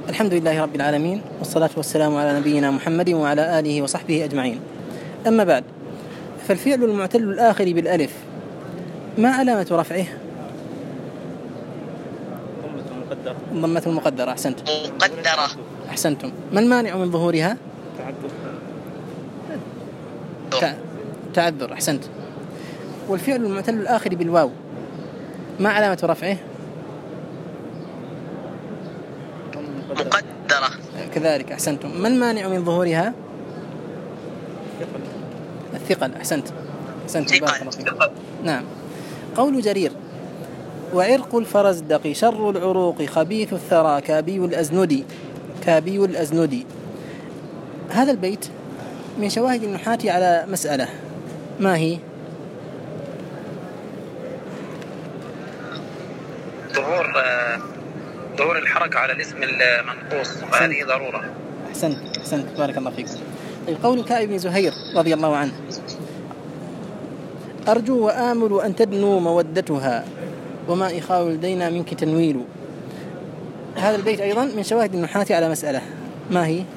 الحمد لله رب العالمين، والصلاة والسلام على نبينا محمد وعلى آله وصحبه أجمعين. أما بعد، فالفعل المعتل الآخر بالألف ما علامة رفعه؟ ضمة المقدرة. أحسنت. مقدرة. أحسنتم. ما المانع من ظهورها؟ تعذر. أحسنت. والفعل المعتل الآخر بالواو ما علامة رفعه؟ مقدرة. كذلك. أحسنتم. ما المانع من ظهورها؟ الثقل. أحسنت. ثقل. نعم. قول جرير: وعرق الفرزدق شر العروق خبيث الثرى كابي الأزندي. هذا البيت من شواهد النحاة على مسألة، ما هي؟ ظهور الحركة على الاسم المنقوص، هذه ضرورة. أحسنت بارك الله فيكم. طيب، قول كعب بن زهير رضي الله عنه: أرجو وآمل أن تدنو مودتها وما إخاء لدينا منك تنويل. هذا البيت أيضا من شواهد النحاة على مسألة، ما هي؟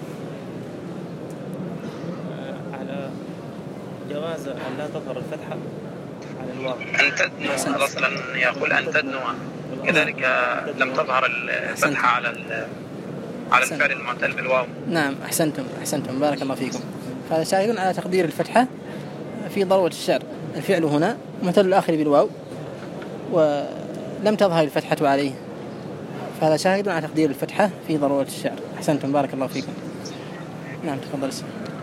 على جواز أن لا تظهر الفتحة على الواو. أن تدنو أصلا يقول أن تدنو، كذلك لم تظهر الفتحة على الفعل المعتل بالواو. نعم. أحسنتم بارك الله فيكم. هذا شاهد على تقدير الفتحة في ضرورة الشعر. الفعل هنا معتل الآخر بالواو ولم تظهر الفتحة عليه، فهذا شاهد على تقدير الفتحة في ضرورة الشعر. أحسنتم بارك الله فيكم. نعم، تفضل. بسم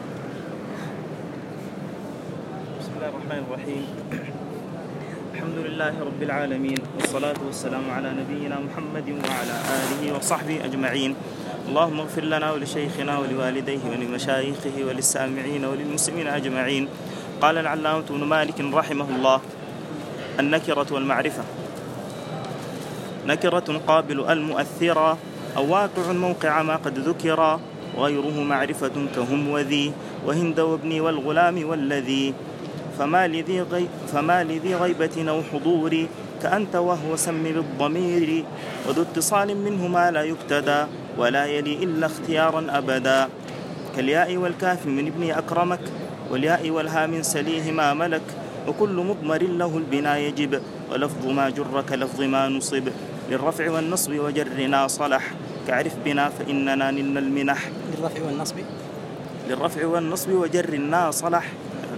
الله الرحمن الرحيم. الحمد لله رب العالمين، والصلاة والسلام على نبينا محمد وعلى آله وصحبه أجمعين. اللهم اغفر لنا ولشيخنا ولوالديه ولمشايخه وللسامعين وللمسلمين أجمعين. قال العلامة ابن مالك رحمه الله: النكرة والمعرفة. نكرة قابل المؤثرة أو واقع موقع ما قد ذكر، وغيره معرفة كهم وذي وهند وابني والغلام والذي. فما لذي غيبة أو حضور كأنت وهو سم بالضمير، وذو اتصال منهما لا يبتدى ولا يلي إلا اختيارا أبدا. كالياء والكاف من ابن أكرمك، والياء والها من سليهما ملك، وكل مضمر له البناء يجب، ولفظ ما جر كلفظ ما نصب. للرفع والنصب وجرنا صلح، كعرف بنا فإننا نلنا المنح. للرفع والنصب وجرنا صلح.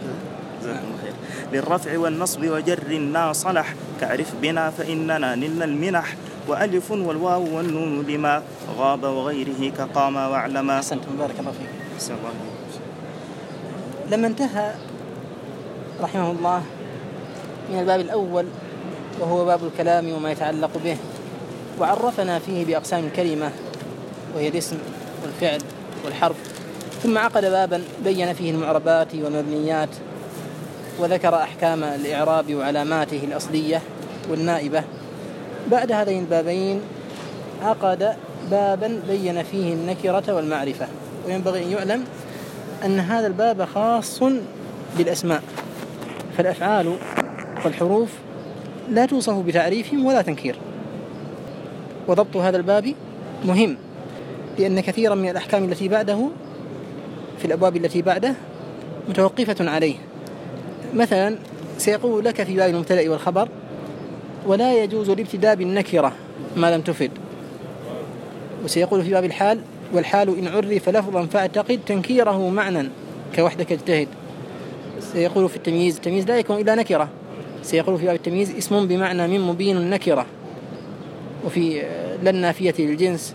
للرفع والنصب وجرنا صلح، كعرف بنا فإننا نلنا المنح. وألف والواو والنون لما غاب وغيره كقام واعلما. أحسنتم بارك الله فيكم. لما انتهى رحمه الله من الباب الأول وهو باب الكلام وما يتعلق به، وعرفنا فيه بأقسام الكلمة وهي الاسم والفعل والحرف، ثم عقد بابا بين فيه المعربات والمبنيات، وذكر أحكام الإعراب وعلاماته الأصلية والنائبة. بعد هذين البابين عقد بابا بين فيه النكرة والمعرفة. وينبغي أن يعلم أن هذا الباب خاص بالأسماء، فالأفعال والحروف لا توصف بتعريف ولا تنكير، وضبط هذا الباب مهم، لأن كثيرا من الأحكام التي بعده في الأبواب التي بعده متوقفة عليه. مثلا سيقول لك في باب المبتدأ والخبر: ولا يجوز الابتداء بالنكرة ما لم تفد. وسيقول في باب الحال: والحال إن عرف لفظا فاعتقد تنكيره معنى كوحدك اجتهد. سيقول في التمييز: لا يكون إلا نكرة. سيقول في باب التمييز: اسم بمعنى من مبين النكرة. وفي للنافية للجنس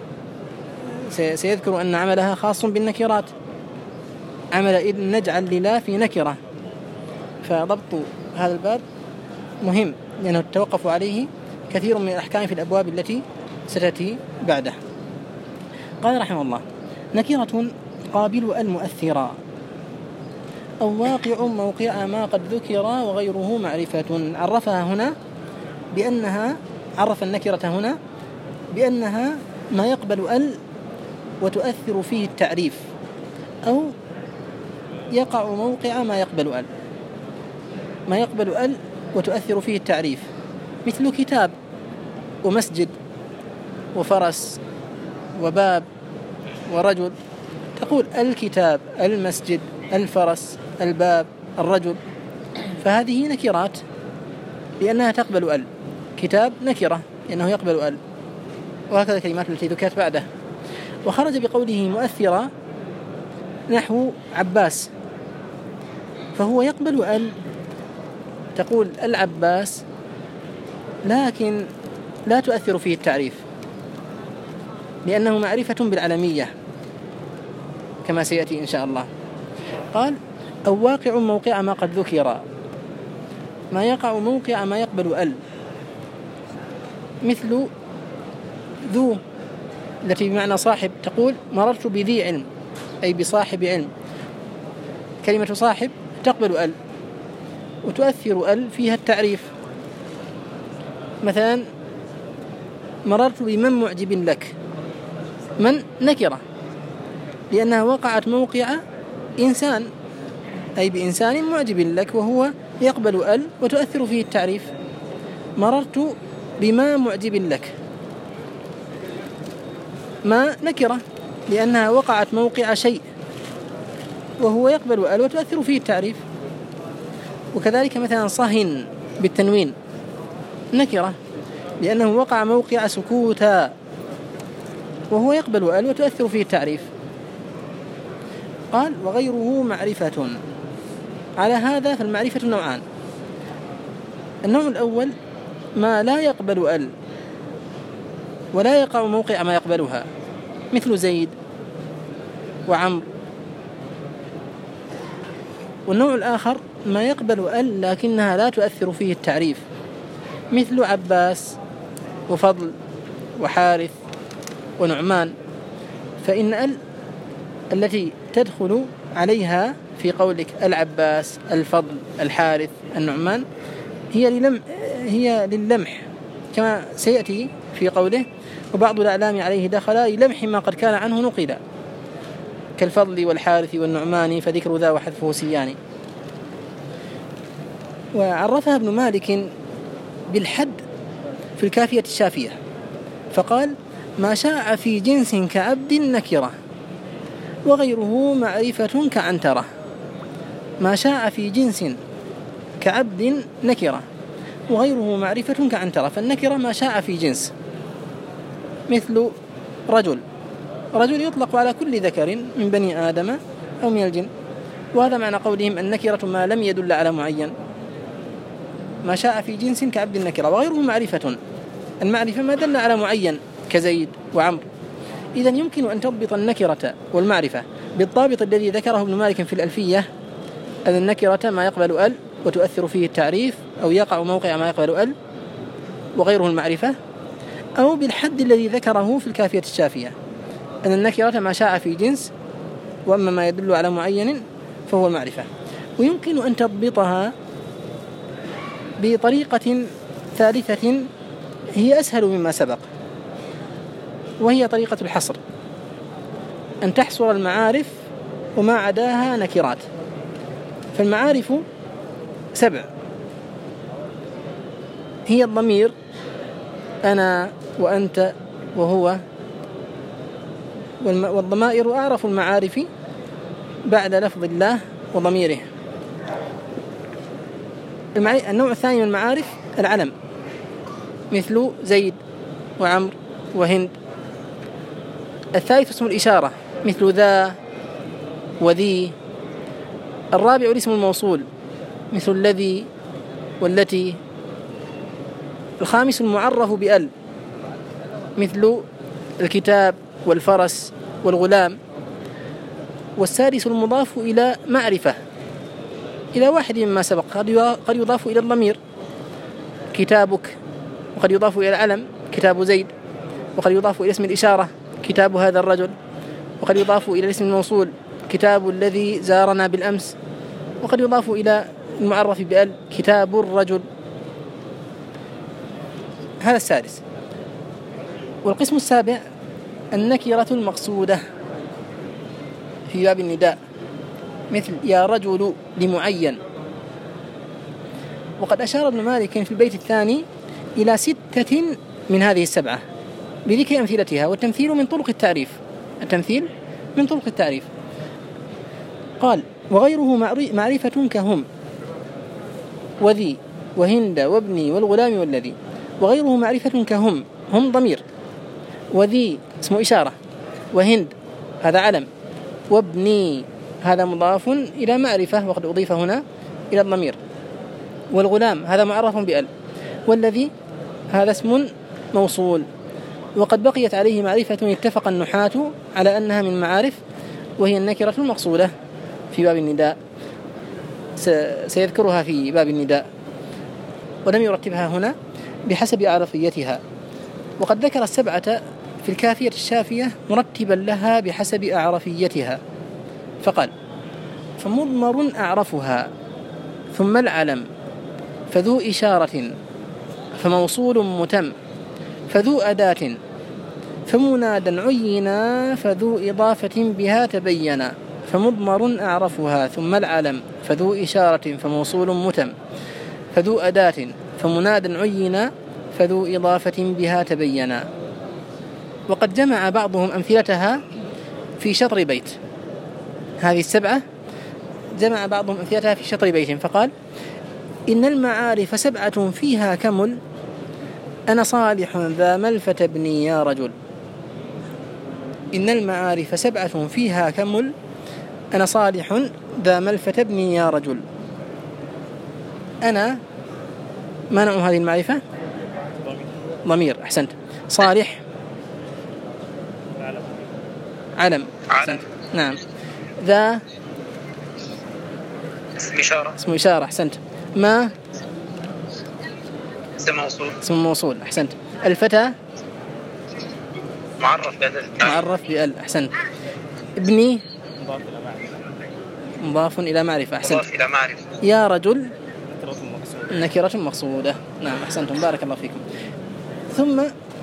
سيذكر أن عملها خاص بالنكرات، عمل إذ نجعل للا في نكرة. فضبط هذا الباب مهم، لأنه توقف عليه كثير من الأحكام في الأبواب التي ستأتي بعده. قال رحمه الله: نكرة قابل المؤثرة أو واقع موقع ما قد ذكر وغيره معرفة. عرف النكرة هنا بأنها ما يقبل ال وتؤثر فيه التعريف، أو يقع موقع ما يقبل ال وتؤثر فيه التعريف، مثل كتاب ومسجد وفرس وباب ورجل، تقول الكتاب، المسجد، الفرس، الباب، الرجل، فهذه نكرات لأنها تقبل ال. كتاب نكرة لأنه يقبل ال، وهكذا الكلمات التي ذكرت بعده. وخرج بقوله مؤثرة نحو عباس، فهو يقبل ال، تقول العباس لكن لا تؤثر فيه التعريف لأنه معرفة بالعلمية كما سيأتي إن شاء الله. قال أو واقع موقع ما قد ذكر، ما يقع موقع ما يقبل ال، مثل ذو التي بمعنى صاحب، تقول مررت بذي علم أي بصاحب علم. كلمة صاحب تقبل ال وتؤثر ال فيها التعريف. مثلا مررت بمن معجب لك، من نكرة لأنها وقعت موقع إنسان أي بإنسان معجب لك، وهو يقبل ال وتؤثر فيه التعريف. مررت بما معجب لك، ما نكرة لأنها وقعت موقع شيء وهو يقبل ال وتؤثر فيه التعريف. وكذلك مثلا صهن بالتنوين نكرة لأنه وقع موقع سكوتا وهو يقبل ال وتؤثر فيه التعريف. قال وغيره معرفة. على هذا فالمعرفة نوعان: النوع الأول ما لا يقبل ال ولا يقع موقع ما يقبلها، مثل زيد وعمر. والنوع الآخر ما يقبل ال لكنها لا تؤثر فيه التعريف، مثل عباس وفضل وحارث ونعمان. فإن ال التي تدخل عليها في قولك العباس، الفضل، الحارث، النعمان هي للمح كما سيأتي في قوله وبعض الأعلام عليه دخل للمح ما قد كان عنه نقل، كالفضل والحارث والنعمان، فذكر ذا وحذفه سيان. وعرفها ابن مالك بالحد في الكافية الشافية، فقال ما شاع في جنس كعبد نكرة وغيره معرفة كعنترة. ما شاع في جنس كعبد نكرة وغيره معرفة كعنترة، فالنكرة ما شاع في جنس، مثل رجل. رجل يطلق على كل ذكر من بني آدم أو من الجن، وهذا معنى قولهم النكرة ما لم يدل على معين. ما شاء في جنس كعبد النكرة وغيره معرفة، المعرفة ما دل على معين كزيد وعمر. إذن يمكن أن تضبط النكرة والمعرفة بالضابط الذي ذكره ابن مالك في الألفية، أن النكرة ما يقبل ال وتؤثر فيه التعريف أو يقع موقع ما يقبل ال وغيره المعرفة، أو بالحد الذي ذكره في الكافية الشافية، أن النكرة ما شاء في جنس وأما ما يدل على معين فهو المعرفة. ويمكن أن تضبطها بطريقة ثالثة هي أسهل مما سبق، وهي طريقة الحصر، أن تحصر المعارف وما عداها نكرات. فالمعارف 7 هي الضمير أنا وأنت وهو، والضمائر أعرف المعارف بعد لفظ الله وضميره. النوع الثاني من المعارف العلم، مثل زيد وعمر وهند. الثالث اسم الإشارة، مثل ذا وذي. الرابع الاسم الموصول، مثل الذي والتي. الخامس المعرف بأل، مثل الكتاب والفرس والغلام. والسادس المضاف إلى معرفة، إلى واحد مما سبق، قد يضاف إلى الضمير كتابك، وقد يضاف إلى العلم كتاب زيد، وقد يضاف إلى اسم الإشارة كتاب هذا الرجل، وقد يضاف إلى الاسم الموصول كتاب الذي زارنا بالأمس، وقد يضاف إلى المعرف بأل كتاب الرجل. هذا السادس. والقسم السابع النكرة المقصودة في باب النداء، مثل يا رجل لمعين. وقد أشار ابن مالك في البيت الثاني إلى 6 من هذه 7، بذكر أمثلتها، والتمثيل من طرق التعريف. التمثيل من طرق التعريف. قال: وغيره معرفة كهم وذي وهند وابني والغلام والذي. وغيره معرفة كهم، هم ضمير، وذي اسم إشارة، وهند هذا علم، وابني هذا مضاف إلى معرفة وقد أضيف هنا إلى الضمير، والغلام هذا معرف بأل، والذي هذا اسم موصول. وقد بقيت عليه معرفة اتفق النحاة على أنها من معارف، وهي النكرة المقصودة في باب النداء، سيذكرها في باب النداء، ولم يرتبها هنا بحسب أعرفيتها. وقد ذكر السبعة في الكافية الشافية مرتبا لها بحسب أعرفيتها، فقال: فمضمر أعرفها، ثم العلم، فذو إشارة، فموصول متم، فذو أداة، فمنادا عينا، فذو إضافة بها تبينا. فمضمر أعرفها، ثم العلم، فذو إشارة، فموصول متم، فذو أداة، فمنادا عينا، فذو إضافة بها تبينا. وقد جمع بعضهم أمثلتها في شطر بيت. هذه السبعة جمع بعضهم أمثلتها في شطر بيت، فقال: إن المعارف سبعة فيها كمل، أنا صالح ذا ملفة ابني يا رجل. إن المعارف سبعة فيها كمل، أنا صالح ذا ملفة ابني يا رجل. أنا ما نوع هذه المعرفة؟ ضمير، أحسنت. صالح علم، أحسنت. نعم. ذا اسم إشارة، أحسنت. ما اسم موصول، أحسنت. الفتى معرف بأل، أحسنت. ابني مضاف إلى معرفة، أحسنت. يا رجل نكرة مقصودة. نعم، أحسنتم، بارك الله فيكم. ثم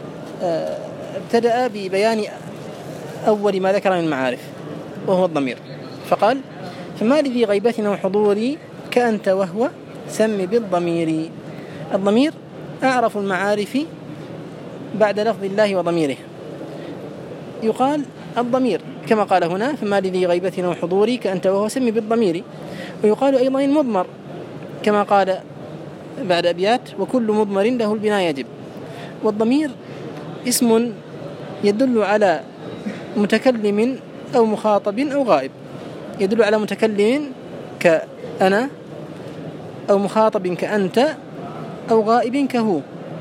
ابتدأ ببيان أول ما ذكر من المعارف وهو الضمير، فقال: فما لذي غيبتنا وحضوري كأنت وهو سم بالضمير. الضمير أعرف المعارف بعد لفظ الله وضميره. يقال الضمير كما قال هنا: فما لذي غيبتنا وحضوري كأنت وهو سم بالضمير. ويقال أيضا المضمر كما قال بعد أبيات: وكل مضمر له البناء يجب. والضمير اسم يدل على متكلم أو مخاطب أو غائب. يدل على متكلم كأنا، أو مخاطب كأنت، أو غائب كهو.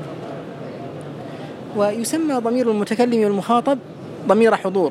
ويسمى ضمير المتكلم والمخاطب ضمير حضور،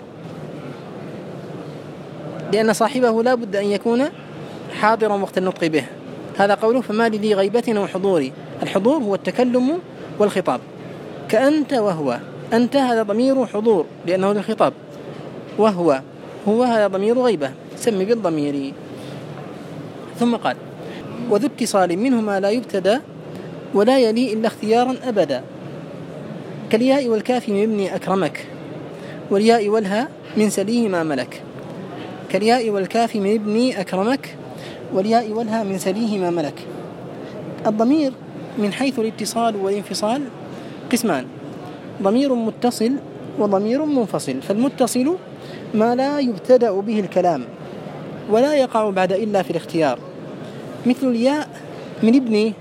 لأن صاحبه لا بد أن يكون حاضرا وقت النطق به. هذا قوله: فما لذي غيبتنا وحضوري. الحضور هو التكلم والخطاب. كأنت وهو، أنت هذا ضمير حضور لأنه للخطاب، وهو هذا ضمير غيبة، سمي بالضمير. ثم قال: وذو اتصال منهما لا يبتدى ولا يلي إلا اختيارا أبدا، كالياء والكاف من ابني أكرمك، والياء والها من سليه ما ملك. كالياء والكاف من ابني أكرمك، والياء والها من سليه ما ملك. الضمير من حيث الاتصال والانفصال قسمان: ضمير متصل وضمير منفصل. فالمتصل ما لا يبتدأ به الكلام ولا يقع بعد إلا في الاختيار، مثل الياء من ابني،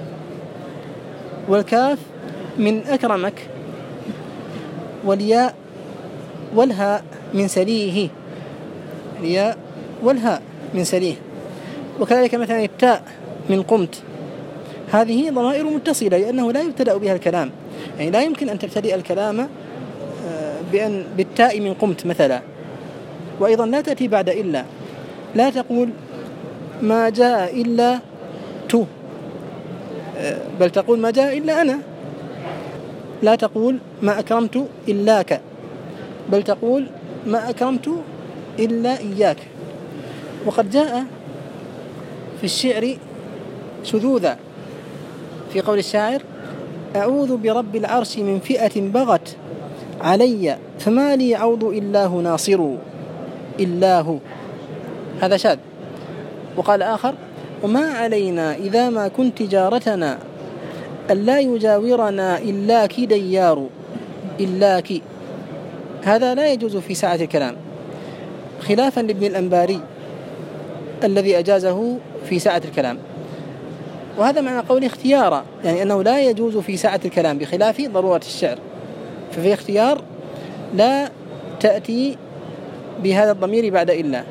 والكاف من أكرمك، والياء والهاء من سليه، الياء والهاء من سليه. وكذلك مثلا التاء من قمت، هذه ضمائر متصلة لأنه لا يبتدأ بها الكلام، يعني لا يمكن أن تبتدئ الكلام بالتاء من قمت مثلا. وأيضا لا تأتي بعد إلا، لا تقول ما جاء إلا تو، بل تقول ما جاء إلا أنا. لا تقول ما أكرمت إلاك، بل تقول ما أكرمت إلا إياك. وقد جاء في الشعر شذوذا في قول الشاعر: أعوذ برب العرش من فئة بغت علي فما لي عوض إلاه ناصر. إلاه هذا شاذ. وقال آخر: وما علينا إذا ما كنت جارتنا ألا يجاورنا إلا كديار. إلاك، هذا لا يجوز في ساعة الكلام، خلافا لابن الأنباري الذي أجازه في ساعة الكلام. وهذا معنى قول اختيارا، يعني أنه لا يجوز في ساعة الكلام بخلاف ضرورة الشعر، ففي اختيار لا تأتي بهذا الضمير بعد إلا.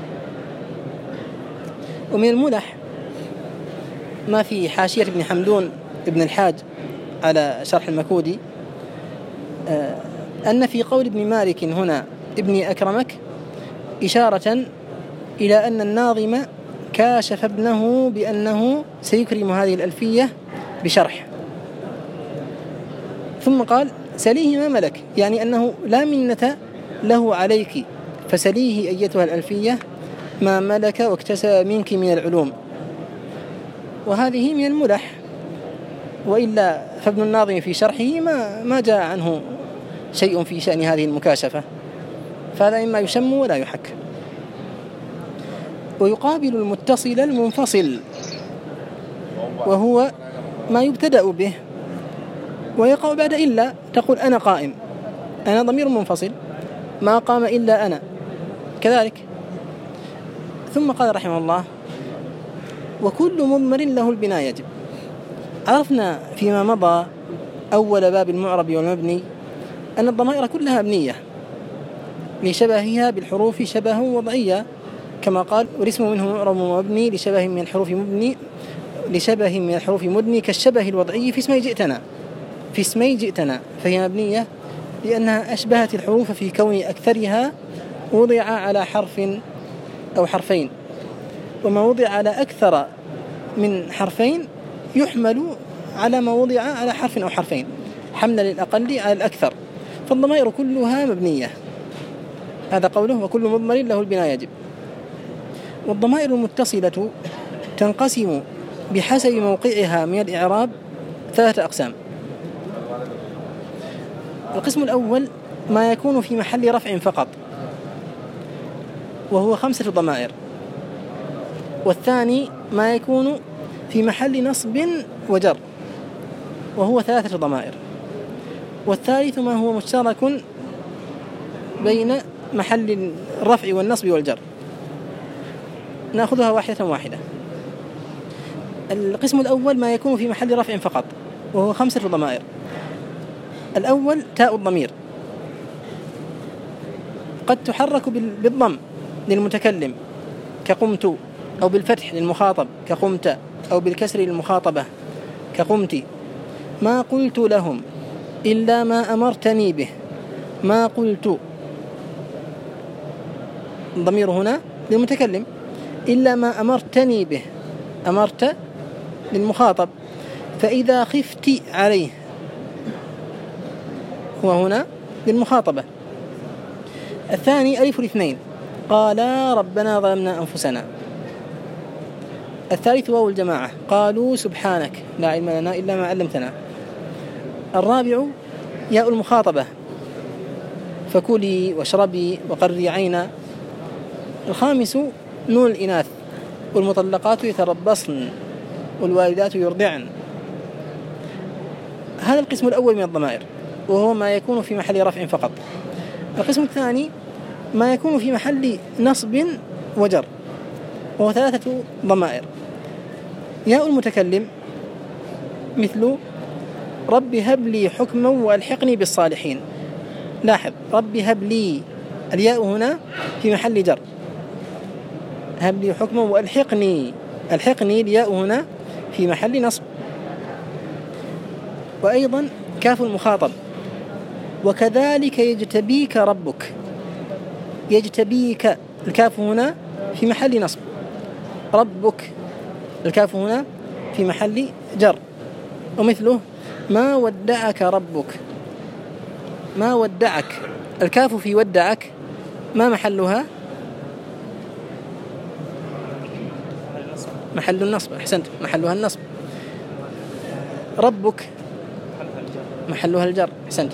ومن الملح ما في حاشية ابن حمدون ابن الحاج على شرح المكودي أن في قول ابن مالك هنا ابني أكرمك إشارة إلى أن الناظم كاشف ابنه بأنه سيكرم هذه الألفية بشرح، ثم قال سليه ما ملك، يعني أنه لا منة له عليك، فسليه أيتها الألفية ما ملك واكتسب منك من العلوم. وهذه من الملح، وإلا فابن الناظم في شرحه ما جاء عنه شيء في شأن هذه المكاشفة، فهذا إما يشم ولا يحك. ويقابل المتصل المنفصل، وهو ما يبتدأ به ويقع بعد إلا، تقول أنا قائم، أنا ضمير منفصل، ما قام إلا أنا كذلك. ثم قال رحمه الله وكل مضمر له البناء يجب. عرفنا فيما مضى أول باب المعرب والمبني أن الضمائر كلها مبنية لشبهها بالحروف شبها وضعيا، كما قال والاسم منه معرب ومبني لشبه من الحروف مبني كالشبه الوضعي في اسمي جئتنا، فهي مبنية لأنها أشبهت الحروف في كون أكثرها وضع على حرف أو حرفين، وما وضع على أكثر من حرفين يحمل على ما وضع على حرف أو حرفين حملا للأقل على الأكثر، فالضمائر كلها مبنية. هذا قوله وكل مضمر له البناء يجب. والضمائر المتصلة تنقسم بحسب موقعها من الإعراب 3 أقسام. القسم الأول ما يكون في محل رفع فقط وهو 5 ضمائر، والثاني ما يكون في محل نصب وجر وهو 3 ضمائر، والثالث ما هو مشترك بين محل الرفع والنصب والجر. نأخذها واحدة واحدة. القسم الأول ما يكون في محل رفع فقط وهو 5 ضمائر. الأول تاء الضمير قد تحرك بالضم للمتكلم كقمت، أو بالفتح للمخاطب كقمت، أو بالكسر للمخاطبة كقمت. ما قلت لهم إلا ما أمرتني به، ما قلت الضمير هنا للمتكلم، إلا ما أمرتني به، أمرت للمخاطب، فإذا خفت عليه وهنا للمخاطبة. الثاني ألف الاثنين قالا ربنا ظلمنا أنفسنا. الثالث واو الجماعة قالوا سبحانك لا علم لنا إلا ما علمتنا. الرابع ياء المخاطبة فكلي واشربي وقري عينا. الخامس نون الإناث والمطلقات يتربصن والوالدات يرضعن. هذا القسم الأول من الضمائر وهو ما يكون في محل رفع فقط. القسم الثاني ما يكون في محل نصب وجر وهو 3 ضمائر. ياء المتكلم مثل رب هب لي حكما وألحقني بالصالحين. لاحظ رب هب لي، الياء هنا في محل جر، هب لي حكما وألحقني، ألحقني الياء هنا في محل نصب. وأيضا كاف المخاطب وكذلك يجتبيك ربك، يجتبيك الكاف هنا في محل نصب، ربك الكاف هنا في محل جر. ومثله ما ودعك ربك، ما ودعك الكاف في ودعك ما محلها؟ محل النصب. أحسنت، محلها النصب. ربك محلها الجر. أحسنت.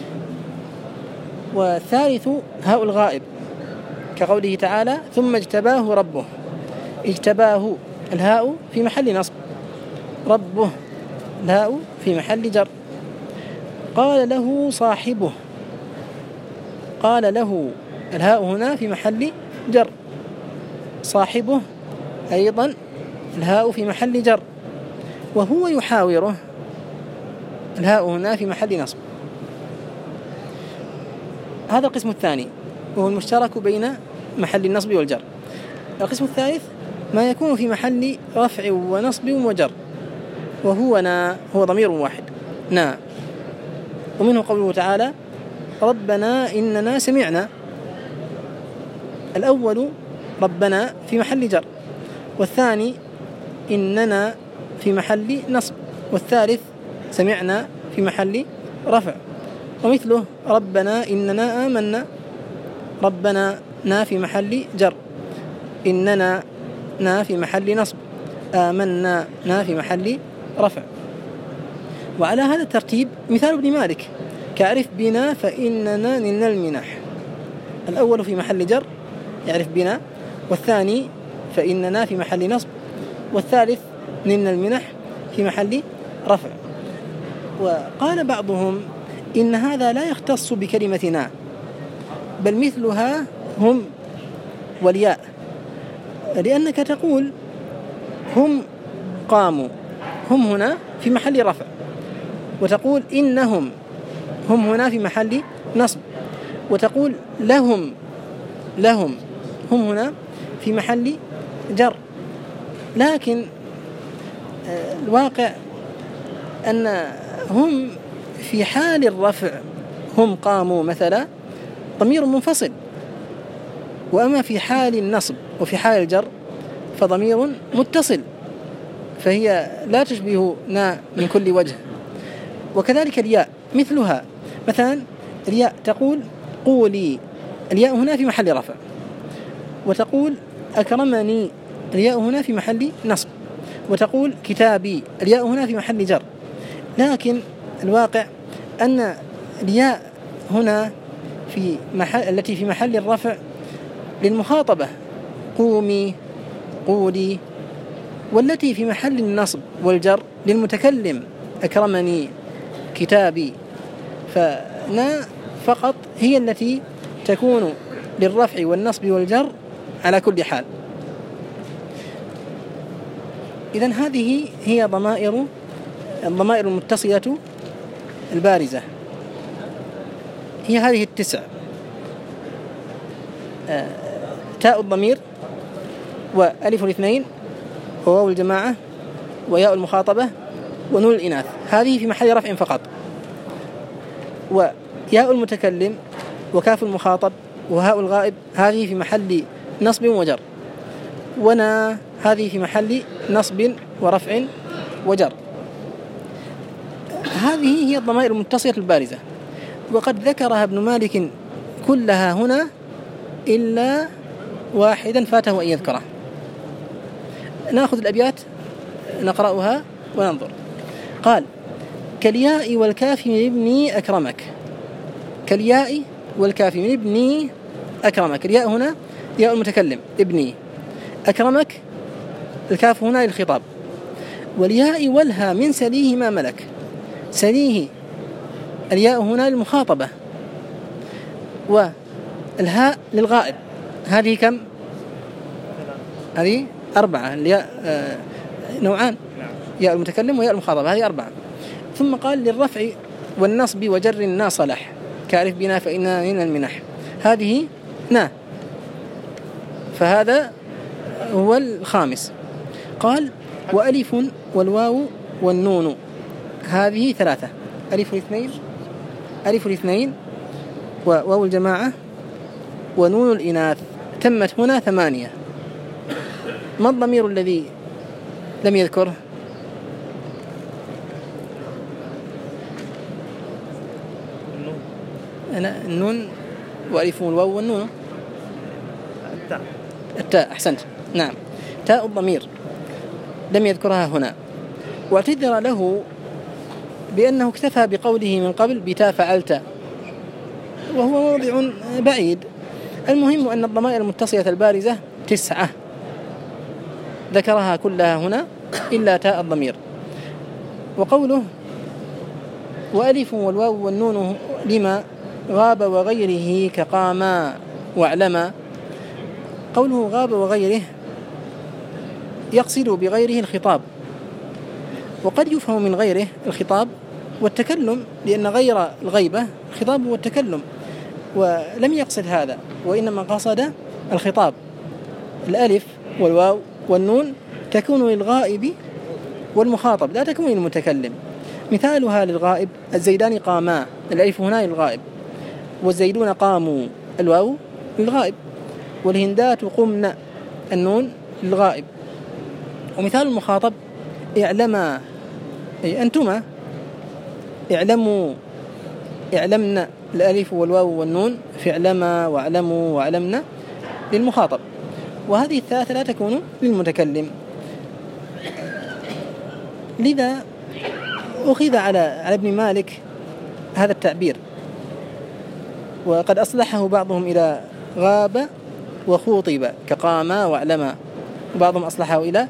والثالث هاء الغائب كقوله تعالى ثم اجتباه ربه، اجتباه الهاء في محل نصب، ربه الهاء في محل جر. قال له صاحبه، قال له، الهاء هنا في محل جر، صاحبه أيضا الهاء في محل جر، وهو يحاوره الهاء هنا في محل نصب. هذا القسم الثاني وهو المشترك بين محل النصب والجر. القسم الثالث ما يكون في محل رفع ونصب وجر، وهو نا، هو ضمير واحد نا، ومنه قوله تعالى ربنا إننا سمعنا. الأول ربنا في محل جر، والثاني إننا في محل نصب، والثالث سمعنا في محل رفع. ومثله ربنا إننا آمنا، ربنا نا في محل جر، إننا نا في محل نصب، آمنا نا في محل رفع. وعلى هذا الترتيب مثال ابن مالك كأعرف بنا فإننا نلنا المنح، الأول في محل جر يعرف بنا، والثاني فإننا في محل نصب، والثالث نلنا المنح في محل رفع. وقال بعضهم إن هذا لا يختص بكلمتنا، بل مثلها هم والياء، لأنك تقول هم قاموا، هم هنا في محل رفع، وتقول إنهم هم هنا في محل نصب، وتقول لهم هم هنا في محل جر. لكن الواقع أن هم في حال الرفع هم قاموا مثلا ضمير منفصل، وأما في حال النصب وفي حال الجر فضمير متصل، فهي لا تشبه نا من كل وجه. وكذلك الياء مثلها، مثلا الياء تقول قولي، الياء هنا في محل رفع، وتقول أكرمني، الياء هنا في محل نصب، وتقول كتابي، الياء هنا في محل جر. لكن الواقع أن الياء هنا في محل، التي في محل الرفع للمخاطبة قومي قولي، والتي في محل النصب والجر للمتكلم أكرمني كتابي. فنا فقط هي التي تكون للرفع والنصب والجر على كل حال. إذن هذه هي الضمائر المتصلة البارزة، هي هذه التسع: تاء الضمير، وألف الاثنين، وواو الجماعة، وياء المخاطبة، ونون الإناث، هذه في محل رفع فقط. وياء المتكلم وكاف المخاطب وهاء الغائب هذه في محل نصب وجر، ونا هذه في محل نصب ورفع وجر. هذه هي الضمائر المتصلة البارزة، وقد ذكرها ابن مالك كلها هنا إلا واحدا فاته أن يذكره. نأخذ الأبيات نقرأها وننظر. قال: كالياء والكاف من ابني أكرمك، كالياء والكاف من ابني أكرمك، الياء هنا ياء المتكلم ابني، أكرمك الكاف هنا للخطاب، والياء والها من سليه ما ملك، سليه الياء هنا للمخاطبة، والهاء للغائب. هذه كم؟ هذه 4. الياء نوعان، ياء المتكلم وياء المخاطبة، هذه 4. ثم قال: للرفع والنصب وجر نا صلح، كعرف بنا فإننا من المنح، هذه نا، فهذا هو الخامس. قال: وألف والواو والنون، هذه 3: ألف الاثنين وواو الجماعة ونون الإناث، تمت هنا 8. ما الضمير الذي لم يذكره؟ النون وألف والواو والنون، التاء. أحسنت، نعم، تاء الضمير لم يذكرها هنا، واعتذر له بأنه اكتفى بقوله من قبل بتا فعلت، وهو موضع بعيد. المهم أن الضمائر المتصلة البارزة 9 ذكرها كلها هنا إلا تاء الضمير. وقوله وألف والواو والنون لما غاب وغيره كقاما واعلما. قوله غاب وغيره يقصد بغيره الخطاب، وقد يفهم من غيره الخطاب والتكلم، لأن غير الغيبة الخطاب والتكلم، ولم يقصد هذا، وإنما قصد الخطاب. الألف والواو والنون تكون للغائب والمخاطب، لا تكون للمتكلم. مثالها للغائب: الزيدان قاما، الألف هنا للغائب، والزيدون قاموا، الواو للغائب، والهندات قمن، النون للغائب. ومثال المخاطب: اعلما، أي أنتما، اعلموا، اعلمنا، الألف والواو والنون في اعلما واعلموا واعلمنا للمخاطب، وهذه الثلاثة لا تكون للمتكلم. لذا أخذ على ابن مالك هذا التعبير، وقد أصلحه بعضهم إلى غاب وخوطب كقاما واعلما، وبعضهم أصلحه إلى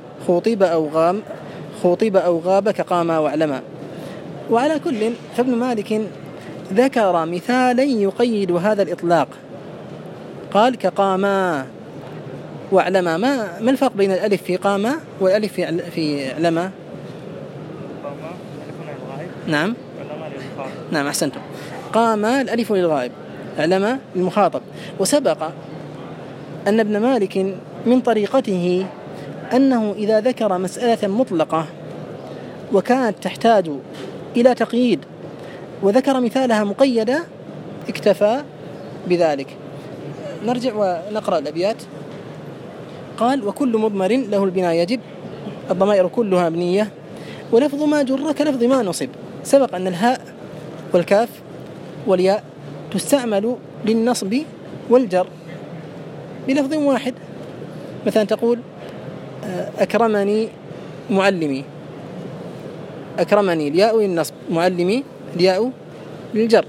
خوطب أو غاب كقاما واعلما. وعلى كل، فابن مالك ذكر مثالا يقيد هذا الإطلاق، قال كقاما واعلما. ما الفرق بين الألف في قاما والألف في اعلما؟ نعم أحسنتم. قاما الألف للغائب، اعلما للمخاطب. وسبق أن ابن مالك من طريقته أنه إذا ذكر مسألة مطلقة وكانت تحتاج إلى تقييد وذكر مثالها مقيدة اكتفى بذلك. نرجع ونقرأ الأبيات. قال: وكل مضمر له البناء يجب، الضمائر كلها مبنية، ولفظ ما جر كلفظ ما نصب. سبق أن الهاء والكاف والياء تستعمل للنصب والجر بلفظ واحد. مثلا تقول: أكرمني معلمي، أكرمني الياء للنصب، معلمي الياء للجر.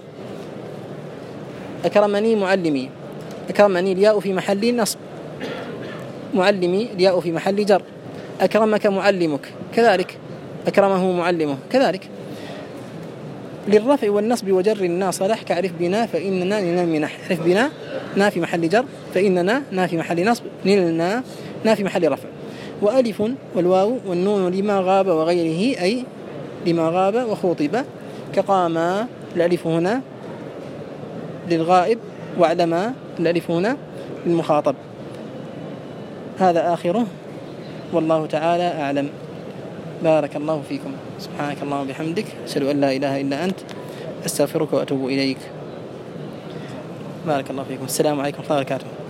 أكرمني معلمي، أكرمني الياء في محل نصب، معلمي الياء في محل جر. أكرمك معلمك، كذلك أكرمه معلمه، كذلك. للرفع والنصب وجر النا صلاح كعرف بنا فإننا ننام منح. عرف بنا نا في محل جر، فإننا نا في محل نصب، نلنا نا في محل رفع. وألف والواو والنون لما غاب وغيره، أي لما غاب وخوطب كقاما، الألف هنا للغائب، واعلما الألف هنا للمخاطب. هذا آخره، والله تعالى أعلم. بارك الله فيكم. سبحانك اللهم وبحمدك، أشهد أن لا إله إلا أنت، أستغفرك وأتوب إليك. بارك الله فيكم. السلام عليكم ورحمة الله وبركاته.